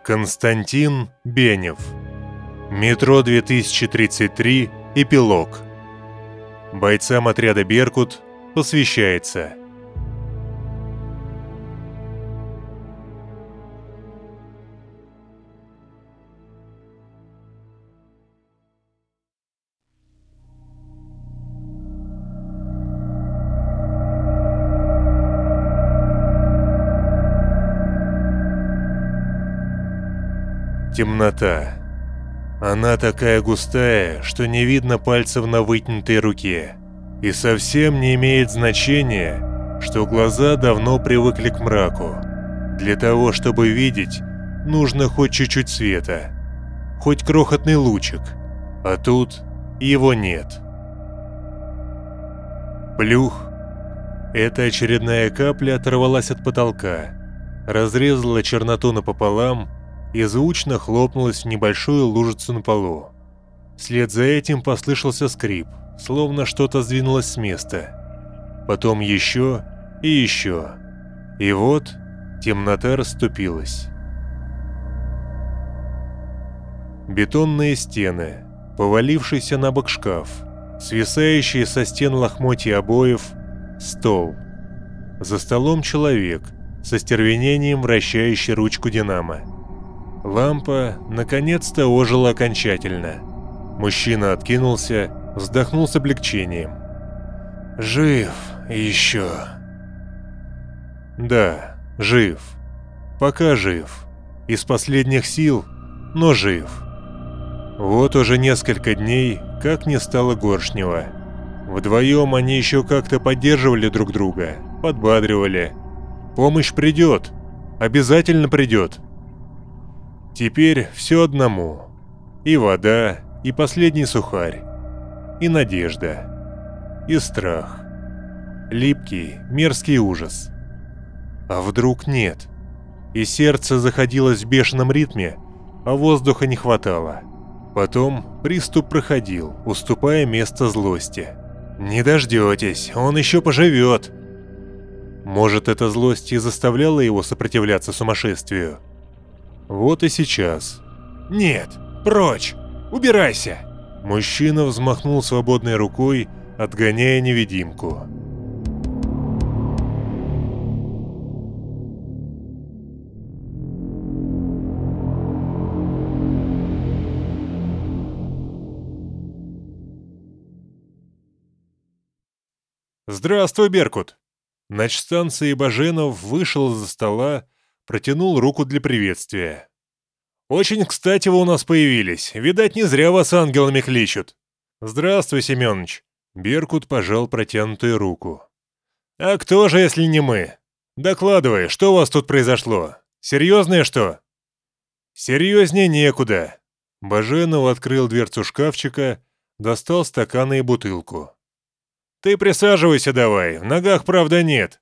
Константин Бенев. Метро 2033. Эпилог. Бойцам отряда «Беркут» посвящается. Темнота. Она такая густая, что не видно пальцев на вытянутой руке. И совсем не имеет значения, что глаза давно привыкли к мраку. Для того, чтобы видеть, нужно хоть чуть-чуть света. Хоть крохотный лучик. А тут его нет. Плюх. Эта очередная капля оторвалась от потолка, разрезала черноту напополам и звучно хлопнулась в небольшую лужицу на полу. Вслед за этим послышался скрип, словно что-то сдвинулось с места. Потом еще и еще. И вот темнота расступилась. Бетонные стены, повалившийся на бок шкаф, свисающие со стен лохмотья обоев, стол. За столом человек, со стервенением вращающий ручку динамо. Лампа наконец-то ожила окончательно. Мужчина откинулся, вздохнул с облегчением. Жив еще. Да, жив. Пока жив. Из последних сил, но жив. Вот уже несколько дней, как не стало Горшнева. Вдвоем они еще как-то поддерживали друг друга, подбадривали. Помощь придет. Обязательно придет. Теперь все одному. И вода, и последний сухарь, и надежда, и страх. Липкий, мерзкий ужас. А вдруг нет? И сердце заходилось в бешеном ритме, а воздуха не хватало. Потом приступ проходил, уступая место злости. Не дождетесь, он еще поживет. Может, эта злость и заставляла его сопротивляться сумасшествию? Вот и сейчас. «Нет! Прочь! Убирайся!» Мужчина взмахнул свободной рукой, отгоняя невидимку. «Здравствуй, Беркут!» Начстанции Баженов вышел из-за стола, протянул руку для приветствия. «Очень кстати вы у нас появились. Видать, не зря вас ангелами кличут». «Здравствуй, Семёныч». Беркут пожал протянутую руку. «А кто же, если не мы? Докладывай, что у вас тут произошло? Серьезное что?» «Серьезнее некуда». Баженов открыл дверцу шкафчика, достал стаканы и бутылку. «Ты присаживайся давай, в ногах правда нет».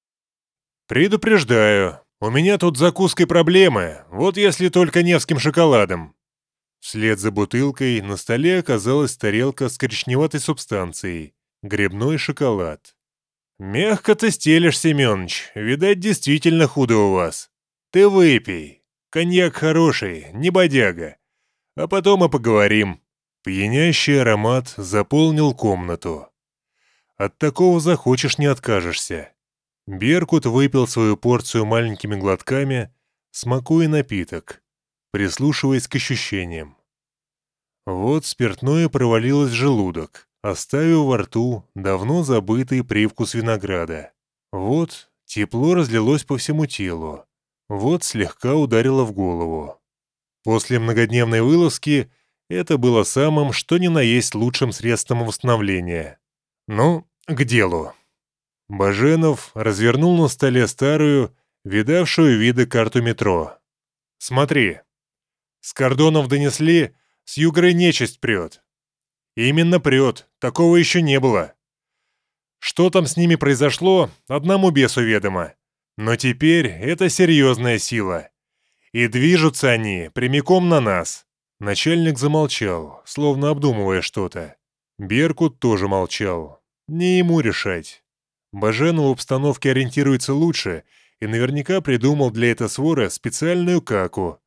«Предупреждаю. У меня тут с закуской проблемы, вот если только невским шоколадом». Вслед за бутылкой на столе оказалась тарелка с коричневатой субстанцией, грибной шоколад. «Мягко ты стелишь, Семёныч, видать, действительно худо у вас. Ты выпей, коньяк хороший, не бодяга, а потом и поговорим». Пьянящий аромат заполнил комнату. От такого захочешь, не откажешься. Беркут выпил свою порцию маленькими глотками, смакуя напиток, прислушиваясь к ощущениям. Вот спиртное провалилось в желудок, оставив во рту давно забытый привкус винограда. Вот тепло разлилось по всему телу, вот слегка ударило в голову. После многодневной вылазки это было самым, что ни на есть лучшим средством восстановления. Ну, к делу. Баженов развернул на столе старую, видавшую виды карту метро. «Смотри. С кордонов донесли, с юга нечисть прет. Именно прет, такого еще не было. Что там с ними произошло, одному бесу ведомо. Но теперь это серьезная сила. И движутся они прямиком на нас». Начальник замолчал, словно обдумывая что-то. Беркут тоже молчал. Не ему решать. Баженов в обстановке ориентируется лучше и наверняка придумал для этой своры специальную каку.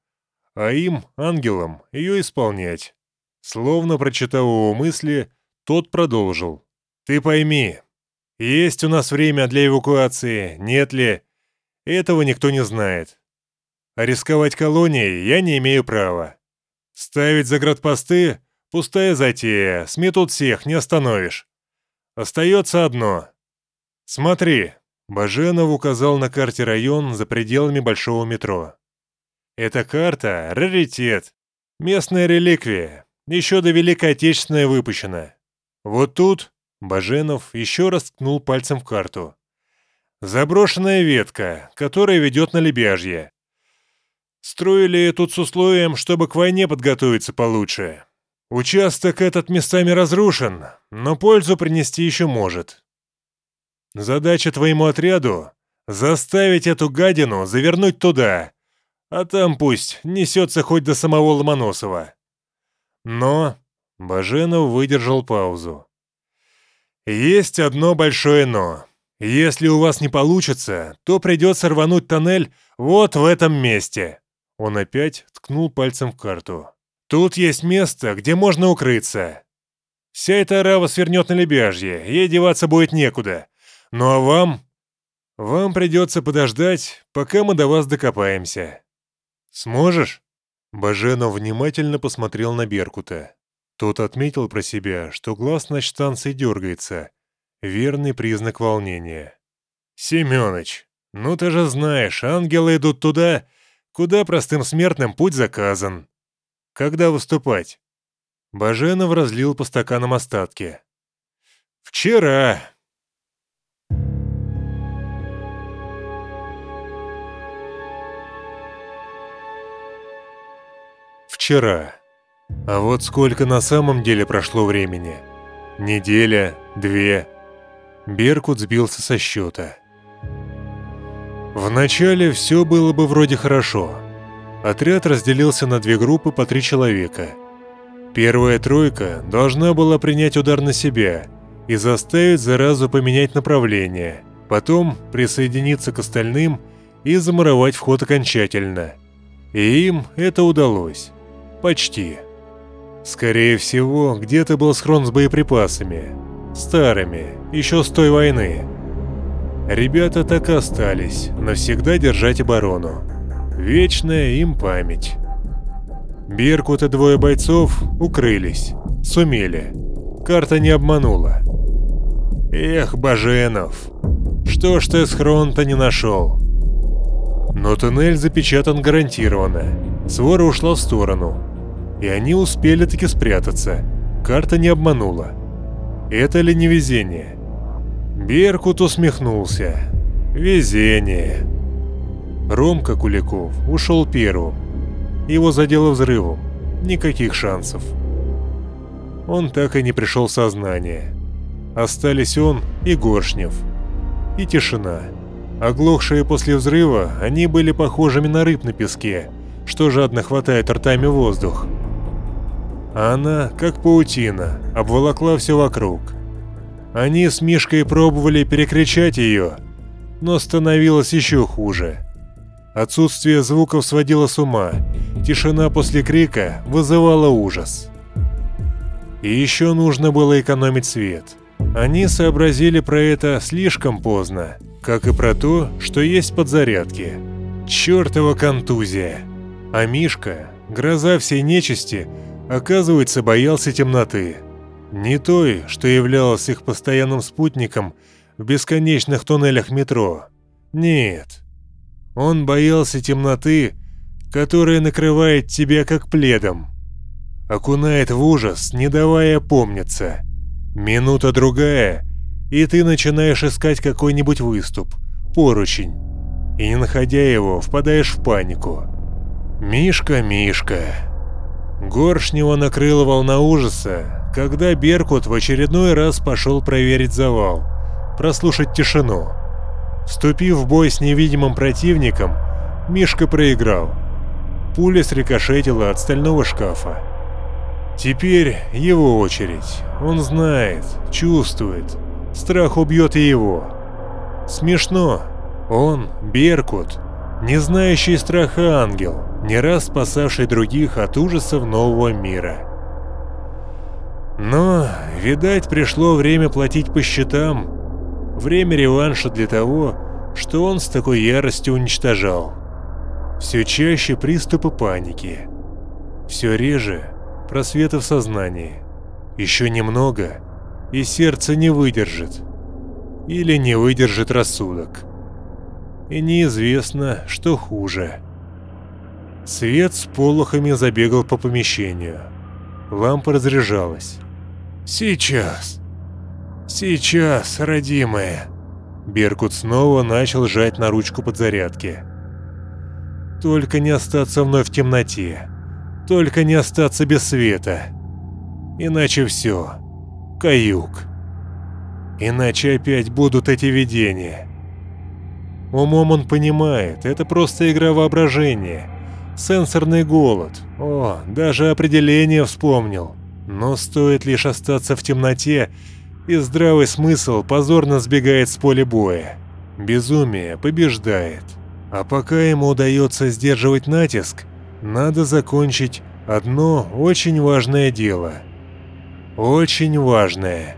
а им, ангелам, ее исполнять. Словно прочитав его мысли, тот продолжил. «Ты пойми, есть у нас время для эвакуации, нет ли? Этого никто не знает. А рисковать колонией я не имею права. Ставить заградпосты — пустая затея, сметут всех, не остановишь. Остается одно. Смотри». Баженов указал на карте район за пределами большого метро. «Эта карта — раритет, местная реликвия, еще до Великой Отечественной выпущена. Вот тут...» Баженов еще раз ткнул пальцем в карту. «Заброшенная ветка, которая ведет на Лебяжье. Строили тут с условием, чтобы к войне подготовиться получше. Участок этот местами разрушен, но пользу принести еще может. Задача твоему отряду — заставить эту гадину завернуть туда, а там пусть несется хоть до самого Ломоносова. Но...» Баженов выдержал паузу. «Есть одно большое «но». Если у вас не получится, то придется рвануть тоннель вот в этом месте». Он опять ткнул пальцем в карту. «Тут есть место, где можно укрыться. Вся эта орава свернет на Лебяжье, ей деваться будет некуда. Ну а вам? Вам придется подождать, пока мы до вас докопаемся. Сможешь?» Баженов внимательно посмотрел на Беркута. Тот отметил про себя, что глаз на станции дергается. Верный признак волнения. «Семёныч, ну ты же знаешь, ангелы идут туда, куда простым смертным путь заказан. Когда выступать?» Баженов разлил по стаканам остатки. «Вчера». Вчера. А вот сколько на самом деле прошло времени? Неделя, две. Беркут сбился со счета. Вначале все было бы вроде хорошо. Отряд разделился на две группы по 3 человека. Первая тройка должна была принять удар на себя и заставить заразу поменять направление, потом присоединиться к остальным и замуровать вход окончательно. И им это удалось. Почти. Скорее всего, где-то был схрон с боеприпасами. Старыми, еще с той войны. Ребята так и остались, навсегда держать оборону. Вечная им память. Беркут и 2 бойцов укрылись. Сумели. Карта не обманула. Эх, Баженов, что ж ты схрон-то не нашел? Но туннель запечатан гарантированно. Свора ушла в сторону. И они успели таки спрятаться. Карта не обманула. Это ли не везение? Беркут усмехнулся. Везение. Ромка Куликов ушел первым. Его задело взрывом. Никаких шансов. Он так и не пришел в сознание. Остались он и Горшнев. И тишина. Оглохшие после взрыва, они были похожими на рыб на песке, что жадно хватает ртами воздух. А она, как паутина, обволокла все вокруг. Они с Мишкой пробовали перекричать ее, но становилось еще хуже. Отсутствие звуков сводило с ума, тишина после крика вызывала ужас. И еще нужно было экономить свет. Они сообразили про это слишком поздно, как и про то, что есть подзарядки. Чёртова контузия. А Мишка, гроза всей нечисти, оказывается, боялся темноты. Не той, что являлась их постоянным спутником в бесконечных туннелях метро. Нет. Он боялся темноты, которая накрывает тебя как пледом. Окунает в ужас, не давая опомниться. Минута-другая, и ты начинаешь искать какой-нибудь выступ, поручень. И не находя его, впадаешь в панику. Мишка, Мишка. Горшнева накрыла волна ужаса, когда Беркут в очередной раз пошел проверить завал, прослушать тишину. Вступив в бой с невидимым противником, Мишка проиграл. Пуля срикошетила от стального шкафа. Теперь его очередь. Он знает, чувствует. Страх убьет и его. Смешно. Он, Беркут, не знающий страха ангел. не раз спасавший других от ужасов нового мира. Но, видать, пришло время платить по счетам, время реванша для того, что он с такой яростью уничтожал. Все чаще приступы паники, все реже просветы в сознании. Еще немного, и сердце не выдержит. Или не выдержит рассудок. И неизвестно, что хуже. Свет с полохами забегал по помещению. Лампа разряжалась. «Сейчас! Сейчас, родимая!» Беркут снова начал жать на ручку подзарядки. «Только не остаться вновь в темноте. Только не остаться без света. Иначе все. Каюк. Иначе опять будут эти видения». Умом он понимает, это просто игра воображения. Сенсорный голод. О, даже определение вспомнил. Но стоит лишь остаться в темноте, и здравый смысл позорно сбегает с поля боя. Безумие побеждает. А пока ему удается сдерживать натиск, надо закончить одно очень важное дело. Очень важное.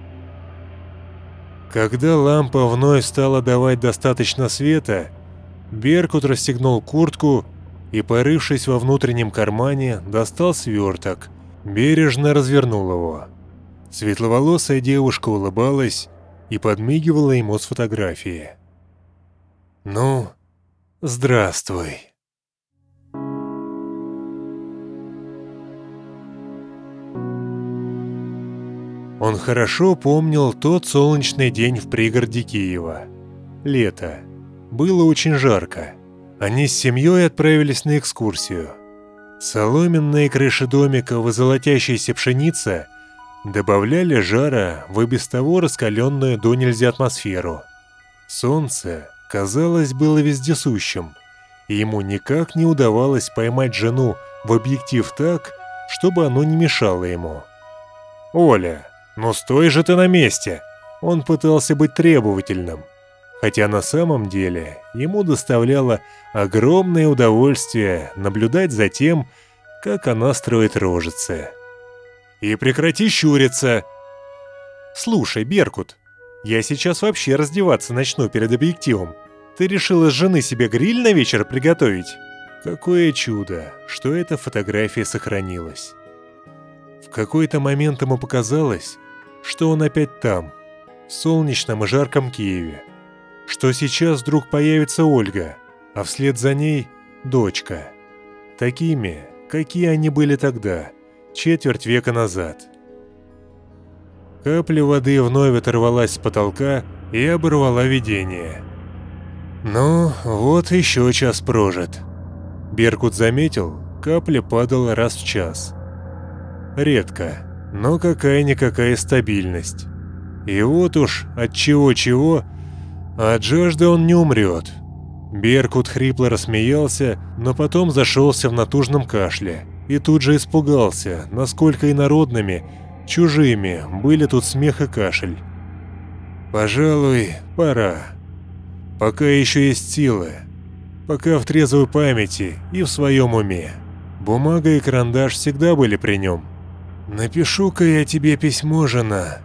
Когда лампа вновь стала давать достаточно света, Беркут расстегнул куртку и, порывшись во внутреннем кармане, достал сверток, бережно развернул его. Светловолосая девушка улыбалась и подмигивала ему с фотографии. «Ну, здравствуй». Он хорошо помнил тот солнечный день в пригороде Киева. Лето. Было очень жарко. Они с семьей отправились на экскурсию. Соломенные крыши домиков и золотящаяся пшеница добавляли жара в и без того раскаленную до нельзя атмосферу. Солнце, казалось, было вездесущим, и ему никак не удавалось поймать жену в объектив так, чтобы оно не мешало ему. «Оля, ну стой же ты на месте!» Он пытался быть требовательным, хотя на самом деле ему доставляло огромное удовольствие наблюдать за тем, как она строит рожицы. «И прекрати щуриться!» «Слушай, Беркут, я сейчас вообще раздеваться начну перед объективом. Ты решил из жены себе гриль на вечер приготовить?» Какое чудо, что эта фотография сохранилась. В какой-то момент ему показалось, что он опять там, в солнечном и жарком Киеве, что сейчас вдруг появится Ольга, а вслед за ней дочка. Такими, какие они были тогда, четверть века назад. Капля воды вновь оторвалась с потолка и оборвала видение. Ну, вот еще час прожит. Беркут заметил, капля падала раз в час. Редко, но какая-никакая стабильность. И вот уж от чего-чего, от жажды он не умрет. Беркут хрипло рассмеялся, но потом зашелся в натужном кашле и тут же испугался, насколько инородными, чужими были тут смех и кашель. «Пожалуй, пора. Пока еще есть силы. Пока в трезвой памяти и в своем уме. Бумага и карандаш всегда были при нем. Напишу-ка я тебе письмо, жена.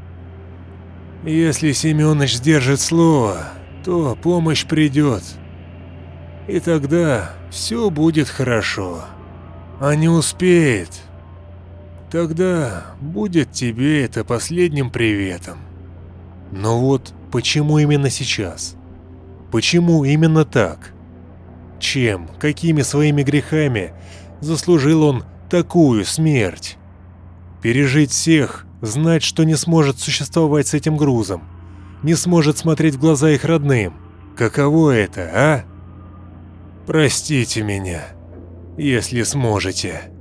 Если Семёныч сдержит слово, то помощь придет. И тогда все будет хорошо. А не успеет, тогда будет тебе это последним приветом». Но вот почему именно сейчас? Почему именно так? Чем, какими своими грехами заслужил он такую смерть? Пережить всех, знать, что не сможет существовать с этим грузом, не сможет смотреть в глаза их родным. Каково это, а? Простите меня, если сможете.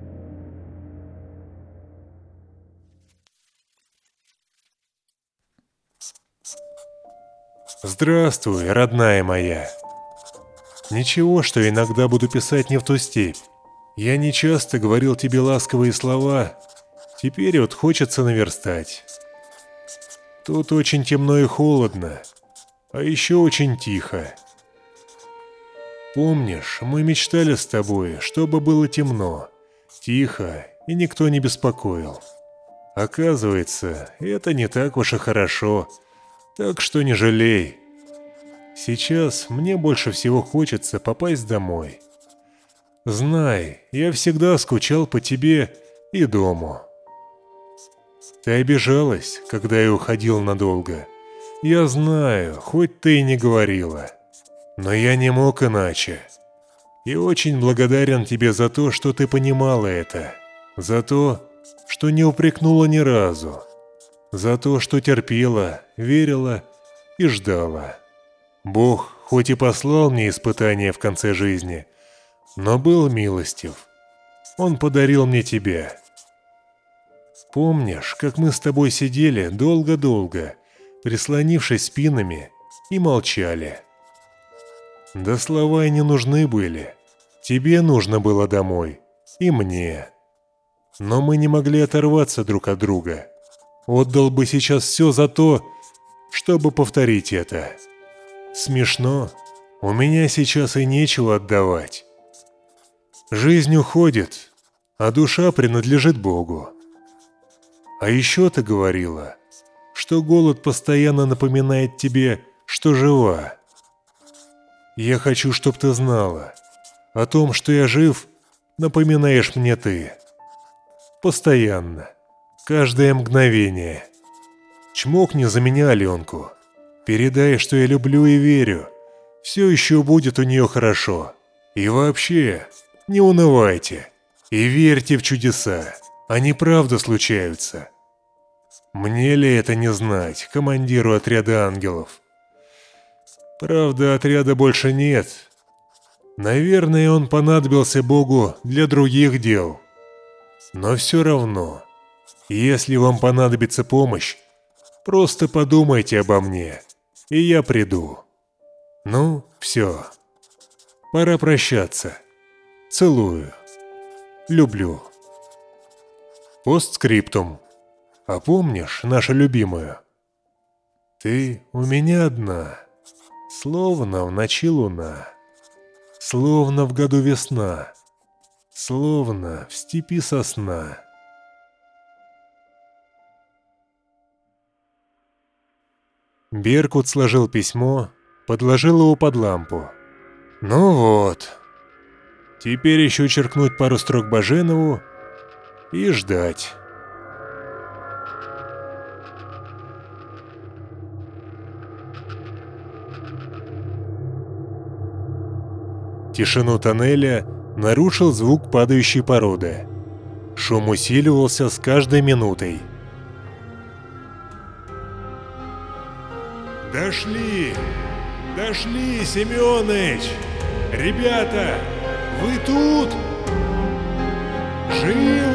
Здравствуй, родная моя. Ничего, что иногда буду писать не в ту степь. Я не часто говорил тебе ласковые слова, теперь вот хочется наверстать. Тут очень темно и холодно, а еще очень тихо. Помнишь, мы мечтали с тобой, чтобы было темно, тихо и никто не беспокоил. Оказывается, это не так уж и хорошо, так что не жалей. Сейчас мне больше всего хочется попасть домой. Знай, я всегда скучал по тебе и дому. Ты обижалась, когда я уходил надолго. Я знаю, хоть ты и не говорила. Но я не мог иначе. И очень благодарен тебе за то, что ты понимала это. За то, что не упрекнула ни разу. За то, что терпела, верила и ждала. Бог хоть и послал мне испытания в конце жизни, но был милостив. Он подарил мне тебя. Помнишь, как мы с тобой сидели долго-долго, прислонившись спинами, и молчали? Да слова и не нужны были. Тебе нужно было домой, и мне. Но мы не могли оторваться друг от друга. Отдал бы сейчас все за то, чтобы повторить это. Смешно. У меня сейчас и нечего отдавать. Жизнь уходит, а душа принадлежит Богу. А еще ты говорила, что голод постоянно напоминает тебе, что жива. Я хочу, чтоб ты знала, о том, что я жив, напоминаешь мне ты. Постоянно, каждое мгновение. Чмокни за меня Аленку. Передай, что я люблю и верю. Все еще будет у нее хорошо. И вообще, не унывайте. И верьте в чудеса. Они правда случаются. Мне ли это не знать, командиру отряда ангелов? Правда, отряда больше нет. Наверное, он понадобился Богу для других дел. Но все равно, если вам понадобится помощь, просто подумайте обо мне, и я приду. Ну, все. Пора прощаться. Целую. Люблю. Постскриптум. А помнишь нашу любимую? Ты у меня одна, словно в ночи луна, словно в году весна, словно в степи сосна. Беркут сложил письмо, подложил его под лампу. Ну вот. Теперь еще черкнуть пару строк Баженову и ждать. Тишину тоннеля нарушил звук падающей породы. Шум усиливался с каждой минутой. «Дошли! Дошли, Семёныч! Ребята, вы тут? Жив?»